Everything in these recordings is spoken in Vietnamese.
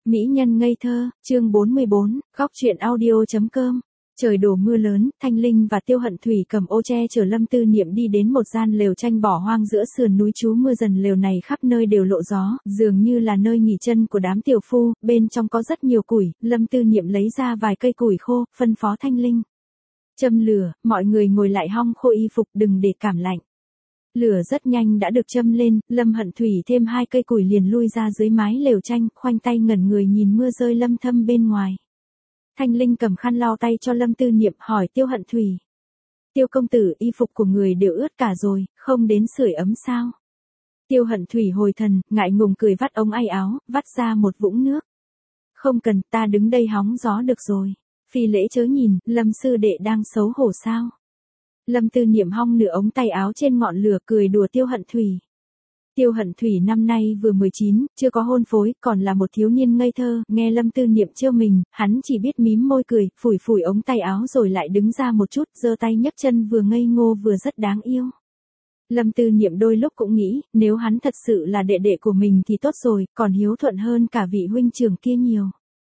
Mỹ nhân ngây thơ, chương 44, góc truyện audio.com. Trời đổ mưa lớn, Thanh Linh và Tiêu Hận Thủy cầm ô che chở Lâm Tư Niệm đi đến một gian lều tranh bỏ hoang giữa sườn núi trú mưa dần. Lều này khắp nơi đều lộ gió, dường như là nơi nghỉ chân của đám tiểu phu, bên trong có rất nhiều củi. Lâm Tư Niệm lấy ra vài cây củi khô, phân phó Thanh Linh châm lửa, mọi người ngồi lại hong khô y phục đừng để cảm lạnh. Lửa rất nhanh đã được châm lên, Lâm Hận Thủy thêm 2 cây củi liền lui ra dưới mái lều tranh, khoanh tay ngẩn người nhìn mưa rơi lâm thâm bên ngoài. Thanh Linh cầm khăn lau tay cho Lâm Tư Niệm, hỏi Tiêu Hận Thủy. Tiêu công tử, y phục của người đều ướt cả rồi, không đến sưởi ấm sao? Tiêu Hận Thủy hồi thần, ngại ngùng cười vắt ống tay áo, vắt ra một vũng nước. Không cần, ta đứng đây hóng gió được rồi. Phi lễ chớ nhìn, Lâm sư đệ đang xấu hổ sao? Lâm Tư Niệm hong nửa ống tay áo trên ngọn lửa cười đùa Tiêu Hận Thủy. Tiêu Hận Thủy năm nay vừa 19, chưa có hôn phối, còn là một thiếu niên ngây thơ, nghe Lâm Tư Niệm trêu mình, hắn chỉ biết mím môi cười, phủi phủi ống tay áo rồi lại đứng ra một chút, giơ tay nhấc chân vừa ngây ngô vừa rất đáng yêu. Lâm Tư Niệm đôi lúc cũng nghĩ, nếu hắn thật sự là đệ đệ của mình thì tốt rồi, còn hiếu thuận hơn cả vị huynh trưởng kia nhiều.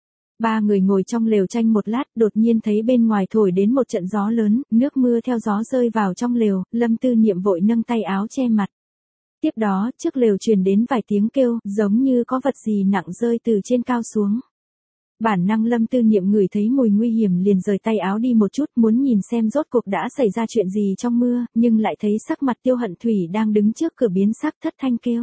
Ba người ngồi trong lều tranh một lát, đột nhiên thấy bên ngoài thổi đến một trận gió lớn, nước mưa theo gió rơi vào trong lều, Lâm Tư Niệm vội nâng tay áo che mặt. Tiếp đó, trước lều truyền đến vài tiếng kêu, giống như có vật gì nặng rơi từ trên cao xuống. Bản năng Lâm Tư Niệm ngửi thấy mùi nguy hiểm liền rời tay áo đi một chút, muốn nhìn xem rốt cuộc đã xảy ra chuyện gì trong mưa, nhưng lại thấy sắc mặt Tiêu Hận Thủy đang đứng trước cửa biến sắc, thất thanh kêu.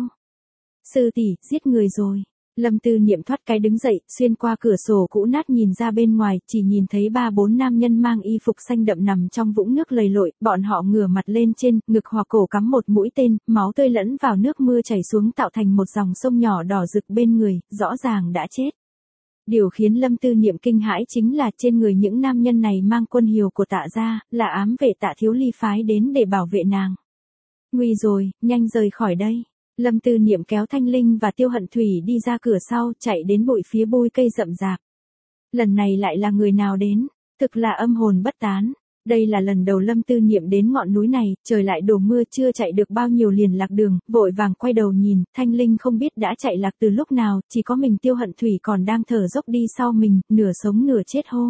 Sư tỷ, giết người rồi. Lâm Tư Niệm thoát cái đứng dậy, xuyên qua cửa sổ cũ nát nhìn ra bên ngoài, chỉ nhìn thấy 3-4 nam nhân mang y phục xanh đậm nằm trong vũng nước lầy lội, bọn họ ngửa mặt lên trên, ngực hoặc cổ cắm một mũi tên, máu tươi lẫn vào nước mưa chảy xuống tạo thành một dòng sông nhỏ đỏ rực bên người, rõ ràng đã chết. Điều khiến Lâm Tư Niệm kinh hãi chính là trên người những nam nhân này mang quân hiệu của Tạ gia, là ám vệ Tạ Thiếu Ly phái đến để bảo vệ nàng. Nguy rồi, nhanh rời khỏi đây. Lâm Tư Niệm kéo Thanh Linh và Tiêu Hận Thủy đi ra cửa sau, chạy đến bụi phía bụi cây rậm rạp. Lần này lại là người nào đến? Thực là âm hồn bất tán. Đây là lần đầu Lâm Tư Niệm đến ngọn núi này, trời lại đổ mưa, chưa chạy được bao nhiêu liền lạc đường, vội vàng quay đầu nhìn, Thanh Linh không biết đã chạy lạc từ lúc nào, chỉ có mình Tiêu Hận Thủy còn đang thở dốc đi sau mình, nửa sống nửa chết hô.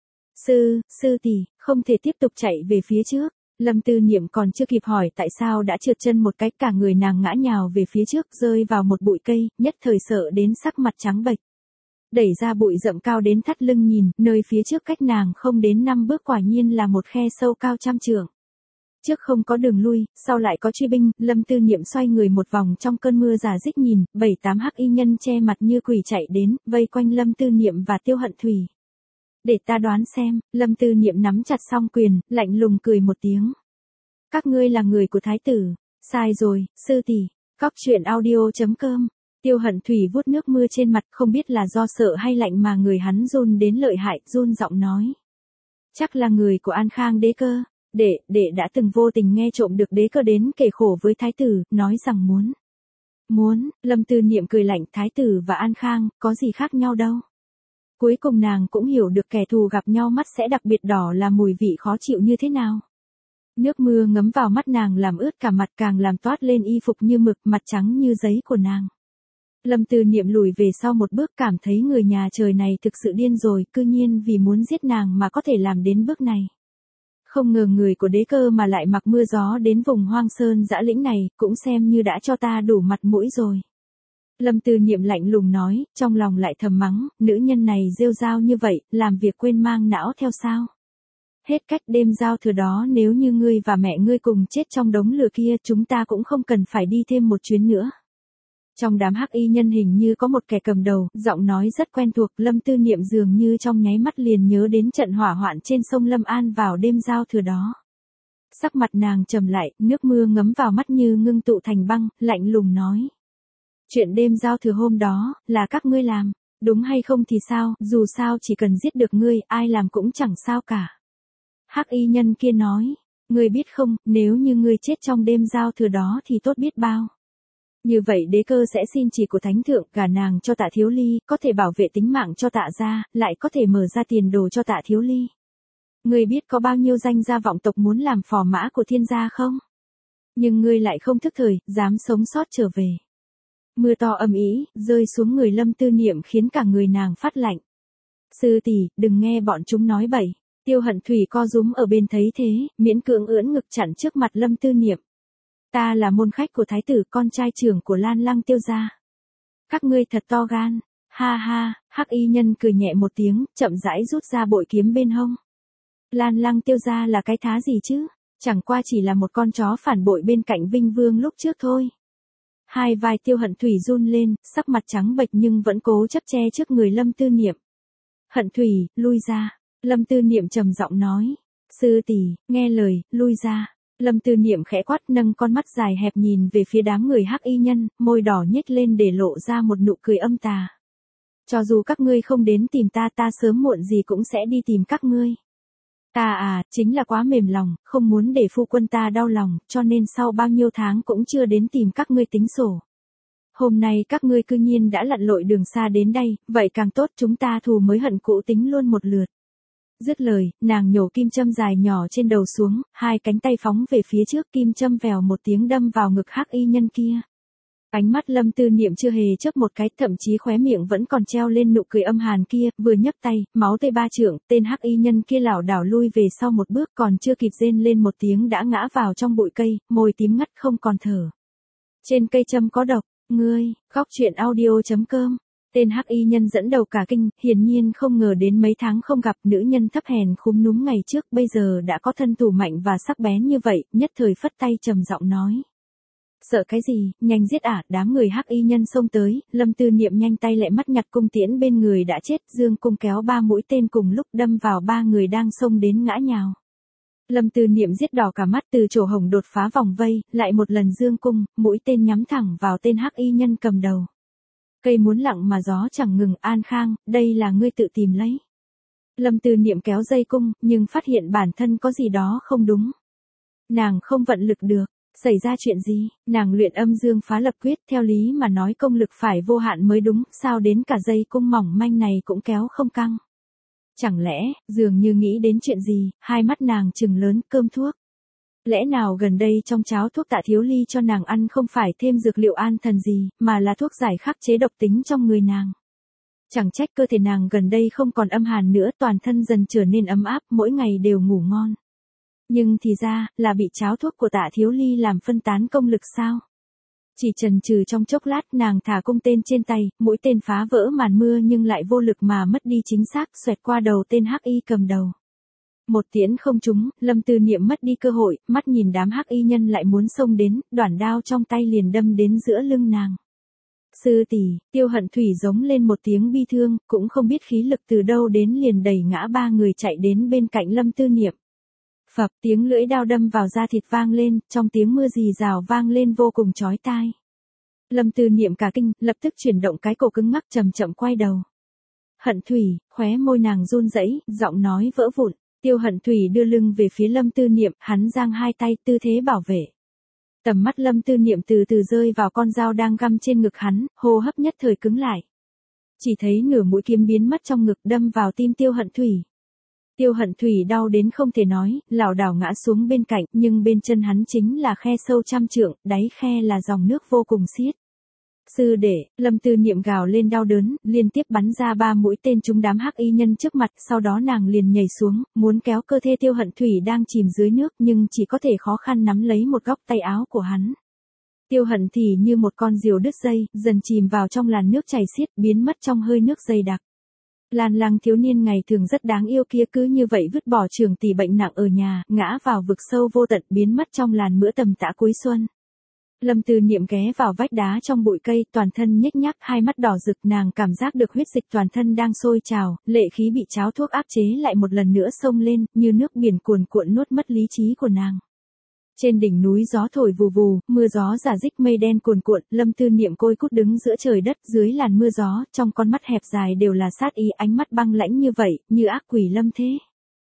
Sư tỷ, không thể tiếp tục chạy về phía trước. Lâm Tư Niệm còn chưa kịp hỏi tại sao đã trượt chân một cái, cả người nàng ngã nhào về phía trước, rơi vào một bụi cây, nhất thời sợ đến sắc mặt trắng bệch. Đẩy ra bụi rậm cao đến thắt lưng nhìn, nơi phía trước cách nàng không đến 5 bước quả nhiên là một khe sâu cao trăm trượng. Trước không có đường lui, sau lại có truy binh, Lâm Tư Niệm xoay người một vòng trong cơn mưa rả rích nhìn, 7-8 hắc y nhân che mặt như quỷ chạy đến, vây quanh Lâm Tư Niệm và Tiêu Hận Thủy. Để ta đoán xem, Lâm Tư Niệm nắm chặt song quyền, lạnh lùng cười một tiếng. Các ngươi là người của thái tử. Sai rồi, sư tỷ. Góc truyện audio.com. Tiêu Hận Thủy vuốt nước mưa trên mặt, không biết là do sợ hay lạnh mà người hắn run đến lợi hại, run giọng nói. Chắc là người của An Khang đế cơ. Đệ đã từng vô tình nghe trộm được đế cơ đến kể khổ với thái tử, nói rằng muốn, Lâm Tư Niệm cười lạnh, thái tử và An Khang, có gì khác nhau đâu. Cuối cùng nàng cũng hiểu được kẻ thù gặp nhau mắt sẽ đặc biệt đỏ là mùi vị khó chịu như thế nào. Nước mưa ngấm vào mắt nàng làm ướt cả mặt, càng làm toát lên y phục như mực, mặt trắng như giấy của nàng. Lâm Tư Niệm lùi về sau một bước, cảm thấy người nhà trời này thực sự điên rồi, cư nhiên vì muốn giết nàng mà có thể làm đến bước này. Không ngờ người của đế cơ mà lại mặc mưa gió đến vùng hoang sơn dã lĩnh này, cũng xem như đã cho ta đủ mặt mũi rồi. Lâm Tư Niệm lạnh lùng nói, trong lòng lại thầm mắng, nữ nhân này rêu rao như vậy, làm việc quên mang não theo sao? Hết cách, đêm giao thừa đó nếu như ngươi và mẹ ngươi cùng chết trong đống lửa kia, chúng ta cũng không cần phải đi thêm một chuyến nữa. Trong đám hắc y nhân hình như có một kẻ cầm đầu, giọng nói rất quen thuộc, Lâm Tư Niệm dường như trong nháy mắt liền nhớ đến trận hỏa hoạn trên sông Lâm An vào đêm giao thừa đó. Sắc mặt nàng trầm lại, nước mưa ngấm vào mắt như ngưng tụ thành băng, lạnh lùng nói. Chuyện đêm giao thừa hôm đó, là các ngươi làm, đúng hay không thì sao, dù sao chỉ cần giết được ngươi, ai làm cũng chẳng sao cả. Hắc y nhân kia nói, ngươi biết không, nếu như ngươi chết trong đêm giao thừa đó thì tốt biết bao. Như vậy đế cơ sẽ xin chỉ của thánh thượng, gả nàng cho Tạ Thiếu Ly, có thể bảo vệ tính mạng cho Tạ gia, lại có thể mở ra tiền đồ cho Tạ Thiếu Ly. Ngươi biết có bao nhiêu danh gia vọng tộc muốn làm phò mã của thiên gia không? Nhưng ngươi lại không thức thời, dám sống sót trở về. Mưa to âm ĩ, rơi xuống người Lâm Tư Niệm khiến cả người nàng phát lạnh. Sư tỷ, đừng nghe bọn chúng nói bậy. Tiêu Hận Thủy co rúm ở bên thấy thế, miễn cưỡng ưỡn ngực chặn trước mặt Lâm Tư Niệm. Ta là môn khách của thái tử, con trai trưởng của Lan Lăng Tiêu gia. Các ngươi thật to gan. Ha ha, Hắc y nhân cười nhẹ một tiếng, chậm rãi rút ra bội kiếm bên hông. Lan Lăng Tiêu gia là cái thá gì chứ? Chẳng qua chỉ là một con chó phản bội bên cạnh Vinh Vương lúc trước thôi. Hai vai Tiêu Hận Thủy run lên, sắc mặt trắng bệch nhưng vẫn cố chấp che trước người Lâm Tư Niệm. Hận Thủy, lui ra. Lâm Tư Niệm trầm giọng nói. Sư tỷ, nghe lời, lui ra. Lâm Tư Niệm khẽ quát, nâng con mắt dài hẹp nhìn về phía đám người Hắc y nhân, môi đỏ nhếch lên để lộ ra một nụ cười âm tà. Cho dù các ngươi không đến tìm ta, ta sớm muộn gì cũng sẽ đi tìm các ngươi. Ta chính là quá mềm lòng, không muốn để phu quân ta đau lòng, cho nên sau bao nhiêu tháng cũng chưa đến tìm các ngươi tính sổ. Hôm nay các ngươi cư nhiên đã lặn lội đường xa đến đây, vậy càng tốt, chúng ta thù mới hận cũ tính luôn một lượt. Dứt lời, nàng nhổ kim châm dài nhỏ trên đầu xuống, hai cánh tay phóng về phía trước, kim châm vèo một tiếng đâm vào ngực Hắc y nhân kia. Ánh mắt Lâm Tư Niệm chưa hề chớp một cái, thậm chí khóe miệng vẫn còn treo lên nụ cười âm hàn kia, vừa nhấc tay, máu tươi ba trượng, tên Hắc y nhân kia lảo đảo lui về sau một bước, còn chưa kịp rên lên một tiếng đã ngã vào trong bụi cây, môi tím ngắt không còn thở. Trên cây châm có độc, ngươi, góc truyện audio.com. Tên Hắc y nhân dẫn đầu cả kinh, hiển nhiên không ngờ đến mấy tháng không gặp nữ nhân thấp hèn khúm núm ngày trước, bây giờ đã có thân thủ mạnh và sắc bén như vậy, nhất thời phất tay trầm giọng nói. Sợ cái gì, nhanh giết đám người Hắc y nhân xông tới, Lâm Tư Niệm nhanh tay lẹ mắt nhặt cung tiễn bên người đã chết, dương cung kéo 3 mũi tên cùng lúc đâm vào 3 người đang xông đến ngã nhào. Lâm Tư Niệm giết đỏ cả mắt, từ chỗ hồng đột phá vòng vây, lại một lần dương cung, mũi tên nhắm thẳng vào tên Hắc y nhân cầm đầu. Cây muốn lặng mà gió chẳng ngừng, An Khang, đây là ngươi tự tìm lấy. Lâm Tư Niệm kéo dây cung, nhưng phát hiện bản thân có gì đó không đúng. Nàng không vận lực được. Xảy ra chuyện gì? Nàng luyện âm dương phá lập quyết, theo lý mà nói công lực phải vô hạn mới đúng, sao đến cả dây cung mỏng manh này cũng kéo không căng? Chẳng lẽ, dường như nghĩ đến chuyện gì, hai mắt nàng trừng lớn, cơm thuốc. Lẽ nào gần đây trong cháo thuốc Tạ Thiếu Ly cho nàng ăn không phải thêm dược liệu an thần gì, mà là thuốc giải khắc chế độc tính trong người nàng? Chẳng trách cơ thể nàng gần đây không còn âm hàn nữa, toàn thân dần trở nên ấm áp, mỗi ngày đều ngủ ngon. Nhưng thì ra, là bị cháo thuốc của Tạ Thiếu Ly làm phân tán công lực sao? Chỉ chần chừ trong chốc lát, nàng thả cung tên trên tay, mũi tên phá vỡ màn mưa nhưng lại vô lực mà mất đi chính xác, xoẹt qua đầu tên Hắc y cầm đầu. Một tiễn không trúng, Lâm Tư Niệm mất đi cơ hội, mắt nhìn đám Hắc y nhân lại muốn xông đến, đoản đao trong tay liền đâm đến giữa lưng nàng. Sư tỷ, Tiêu Hận Thủy giống lên một tiếng bi thương, cũng không biết khí lực từ đâu đến liền đẩy ngã 3 người chạy đến bên cạnh Lâm Tư Niệm. Phập, tiếng lưỡi đao đâm vào da thịt vang lên, trong tiếng mưa rì rào vang lên vô cùng chói tai. Lâm Tư Niệm cả kinh, lập tức chuyển động cái cổ cứng ngắc, chậm chậm quay đầu. Hận Thủy, khóe môi nàng run rẩy, giọng nói vỡ vụn. Tiêu Hận Thủy đưa lưng về phía Lâm Tư Niệm, hắn giang hai tay, tư thế bảo vệ. Tầm mắt Lâm Tư Niệm từ từ rơi vào con dao đang găm trên ngực hắn, hô hấp nhất thời cứng lại. Chỉ thấy nửa mũi kiếm biến mất trong ngực, đâm vào tim Tiêu Hận Thủy. Tiêu Hận Thủy đau đến không thể nói, lảo đảo ngã xuống bên cạnh, nhưng bên chân hắn chính là khe sâu 100 trượng, đáy khe là dòng nước vô cùng xiết. Sư đệ, Lâm Tư Niệm gào lên đau đớn, liên tiếp bắn ra 3 mũi tên trúng đám Hắc y nhân trước mặt, sau đó nàng liền nhảy xuống, muốn kéo cơ thể Tiêu Hận Thủy đang chìm dưới nước, nhưng chỉ có thể khó khăn nắm lấy một góc tay áo của hắn. Tiêu Hận thì như một con diều đứt dây, dần chìm vào trong làn nước chảy xiết, biến mất trong hơi nước dày đặc. Lan Lăng thiếu niên ngày thường rất đáng yêu kia cứ như vậy vứt bỏ trường tỷ bệnh nặng ở nhà, ngã vào vực sâu vô tận, biến mất trong làn mưa tầm tã cuối xuân. Lâm Tư Niệm ghé vào vách đá trong bụi cây, toàn thân nhếch nhác, hai mắt đỏ rực, nàng cảm giác được huyết dịch toàn thân đang sôi trào, lệ khí bị cháo thuốc áp chế lại một lần nữa xông lên, như nước biển cuồn cuộn nuốt mất lý trí của nàng. Trên đỉnh núi gió thổi vù vù, mưa gió rả rích mây đen cuồn cuộn, Lâm Tư Niệm côi cút đứng giữa trời đất, dưới làn mưa gió, trong con mắt hẹp dài đều là sát ý, ánh mắt băng lãnh như vậy, như ác quỷ lâm thế.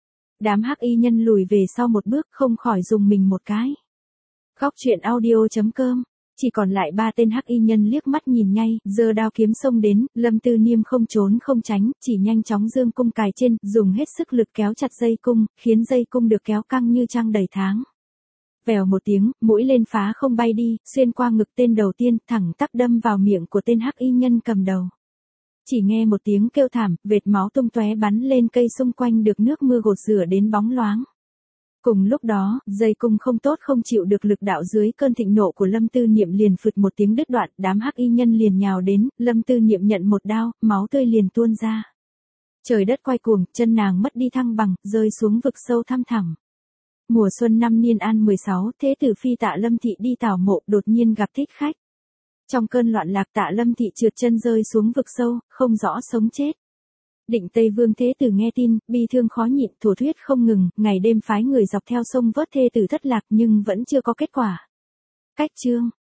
Đám Hắc y nhân lùi về sau một bước, không khỏi dùng mình một cái. Góc truyện audio.com. Chỉ còn lại 3 tên Hắc y nhân liếc mắt nhìn ngay, giơ đao kiếm xông đến, Lâm Tư Niệm không trốn không tránh, chỉ nhanh chóng dương cung cài trên, dùng hết sức lực kéo chặt dây cung, khiến dây cung được kéo căng như trăng đầy tháng. Vèo một tiếng, mũi lên phá không bay đi, xuyên qua ngực tên đầu tiên, thẳng tắp đâm vào miệng của tên hắc y nhân cầm đầu. Chỉ nghe một tiếng kêu thảm, vệt máu tung tóe bắn lên cây xung quanh được nước mưa gột rửa đến bóng loáng. Cùng lúc đó, dây cung không tốt không chịu được lực đạo dưới cơn thịnh nộ của Lâm Tư Niệm liền phụt một tiếng đứt đoạn, đám hắc y nhân liền nhào đến, Lâm Tư Niệm nhận một đao, máu tươi liền tuôn ra. Trời đất quay cuồng, chân nàng mất đi thăng bằng, rơi xuống vực sâu thăm thẳm. Mùa xuân năm Niên An 16, thế tử phi Tạ Lâm Thị đi tảo mộ, đột nhiên gặp thích khách. Trong cơn loạn lạc Tạ Lâm Thị trượt chân rơi xuống vực sâu, không rõ sống chết. Định Tây Vương thế tử nghe tin, bi thương khó nhịn, thổ thuyết không ngừng, ngày đêm phái người dọc theo sông vớt thê tử thất lạc nhưng vẫn chưa có kết quả. Cách chương